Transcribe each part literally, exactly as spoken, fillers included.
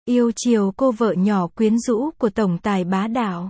Yêu chiều cô vợ nhỏ quyến rũ của tổng tài bá đạo.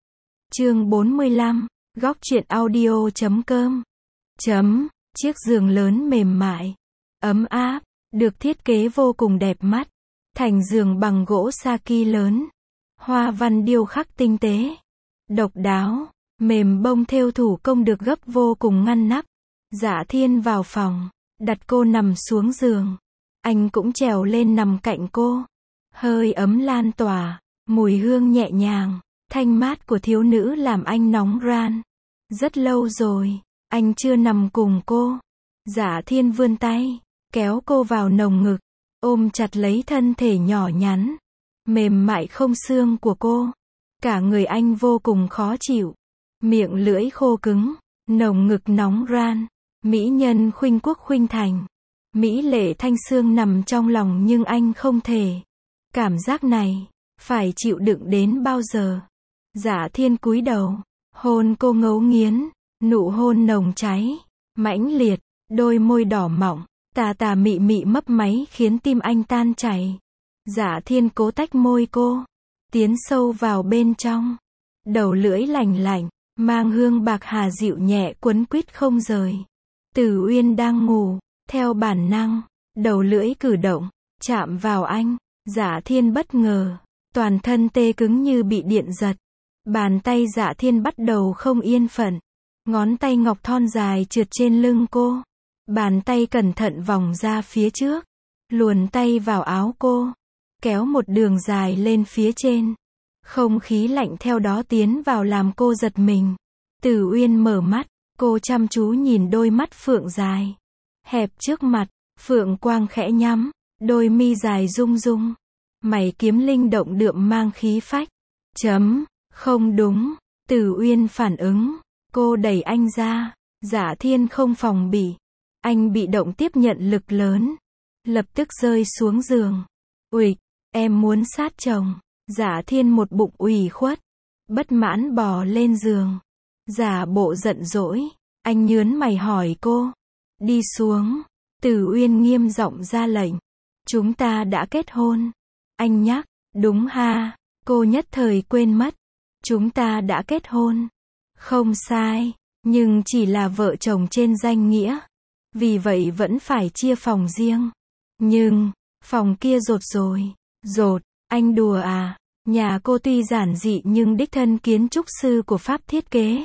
Chương bốn mươi lăm, góc truyện audio chấm com. Chấm, chiếc giường lớn mềm mại, ấm áp, được thiết kế vô cùng đẹp mắt. Thành giường bằng gỗ saki lớn, hoa văn điêu khắc tinh tế, độc đáo, mềm bông thêu thủ công được gấp vô cùng ngăn nắp. Dạ Thiên vào phòng, đặt cô nằm xuống giường. Anh cũng trèo lên nằm cạnh cô. Hơi ấm lan tỏa, mùi hương nhẹ nhàng, thanh mát của thiếu nữ làm anh nóng ran. Rất lâu rồi, anh chưa nằm cùng cô. Dạ Thiên vươn tay, kéo cô vào nồng ngực, ôm chặt lấy thân thể nhỏ nhắn, mềm mại không xương của cô. Cả người anh vô cùng khó chịu, miệng lưỡi khô cứng, nồng ngực nóng ran. Mỹ nhân khuynh quốc khuynh thành, mỹ lệ thanh xương nằm trong lòng nhưng anh không thể. Cảm giác này, phải chịu đựng đến bao giờ? Dạ Thiên cúi đầu, hôn cô ngấu nghiến, nụ hôn nồng cháy, mãnh liệt, đôi môi đỏ mọng, tà tà mị mị mấp máy khiến tim anh tan chảy. Dạ Thiên cố tách môi cô, tiến sâu vào bên trong. Đầu lưỡi lành lạnh, mang hương bạc hà dịu nhẹ quấn quýt không rời. Tử Uyên đang ngủ, theo bản năng, đầu lưỡi cử động, chạm vào anh. Dạ Thiên bất ngờ, toàn thân tê cứng như bị điện giật. Bàn tay Dạ Thiên bắt đầu không yên phận. Ngón tay ngọc thon dài trượt trên lưng cô. Bàn tay cẩn thận vòng ra phía trước, luồn tay vào áo cô, kéo một đường dài lên phía trên. Không khí lạnh theo đó tiến vào làm cô giật mình. Tử Uyên mở mắt, cô chăm chú nhìn đôi mắt phượng dài, hẹp trước mặt, phượng quang khẽ nhắm, đôi mi dài rung rung, mày kiếm linh động đượm mang khí phách. Chấm, không đúng, Tử Uyên phản ứng, cô đẩy anh ra. Dạ Thiên không phòng bị, anh bị động tiếp nhận lực lớn, lập tức rơi xuống giường. Uịch, em muốn sát chồng. Dạ Thiên một bụng ủy khuất, bất mãn bò lên giường, giả bộ giận dỗi. Anh nhớn mày hỏi cô, đi xuống. Tử Uyên nghiêm giọng ra lệnh, chúng ta đã kết hôn. Anh nhắc, đúng ha, cô nhất thời quên mất, chúng ta đã kết hôn. Không sai, nhưng chỉ là vợ chồng trên danh nghĩa, vì vậy vẫn phải chia phòng riêng. Nhưng, phòng kia dột rồi. Dột, anh đùa à? Nhà cô tuy giản dị nhưng đích thân kiến trúc sư của Pháp thiết kế.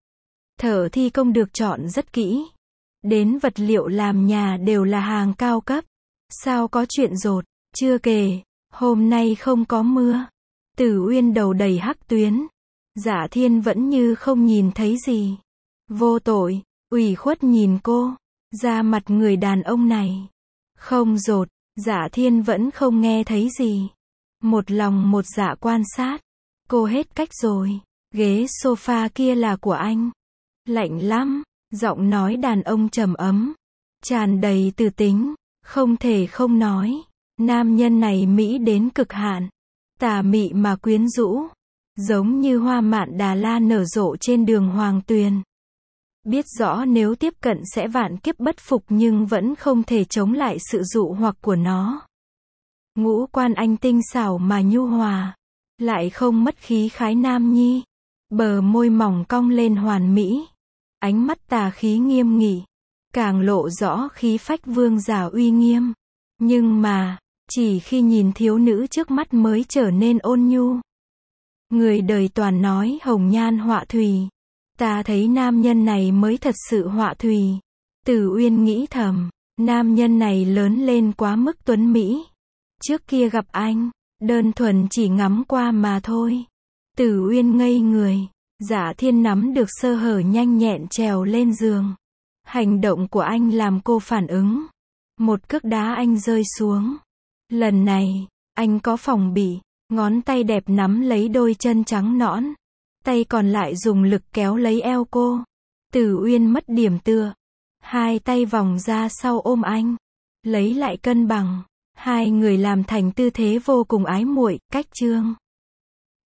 Thợ thi công được chọn rất kỹ. Đến vật liệu làm nhà đều là hàng cao cấp. Sao có chuyện dột? Chưa kể, hôm nay không có mưa. Tử Uyên đầu đầy hắc tuyến. Dạ Thiên vẫn như không nhìn thấy gì. Vô tội, ủy khuất nhìn cô. Da mặt người đàn ông này. Không dột, Dạ Thiên vẫn không nghe thấy gì. Một lòng một dạ quan sát. Cô hết cách rồi. Ghế sofa kia là của anh. Lạnh lắm, giọng nói đàn ông trầm ấm, tràn đầy từ tính. Không thể không nói, nam nhân này mỹ đến cực hạn, tà mị mà quyến rũ, giống như hoa mạn Đà La nở rộ trên đường Hoàng Tuyền. Biết rõ nếu tiếp cận sẽ vạn kiếp bất phục nhưng vẫn không thể chống lại sự dụ hoặc của nó. Ngũ quan anh tinh xảo mà nhu hòa, lại không mất khí khái nam nhi. Bờ môi mỏng cong lên hoàn mỹ, ánh mắt tà khí nghiêm nghị, càng lộ rõ khí phách vương giả uy nghiêm. Nhưng mà, chỉ khi nhìn thiếu nữ trước mắt mới trở nên ôn nhu. Người đời toàn nói hồng nhan họa thủy, ta thấy nam nhân này mới thật sự họa thủy. Tử Uyên nghĩ thầm, nam nhân này lớn lên quá mức tuấn mỹ. Trước kia gặp anh, đơn thuần chỉ ngắm qua mà thôi. Tử Uyên ngây người. Dạ Thiên nắm được sơ hở nhanh nhẹn trèo lên giường. Hành động của anh làm cô phản ứng. Một cước đá anh rơi xuống. Lần này, anh có phòng bị, ngón tay đẹp nắm lấy đôi chân trắng nõn. Tay còn lại dùng lực kéo lấy eo cô. Tử Uyên mất điểm tựa. Hai tay vòng ra sau ôm anh. Lấy lại cân bằng. Hai người làm thành tư thế vô cùng ái muội, cách chương.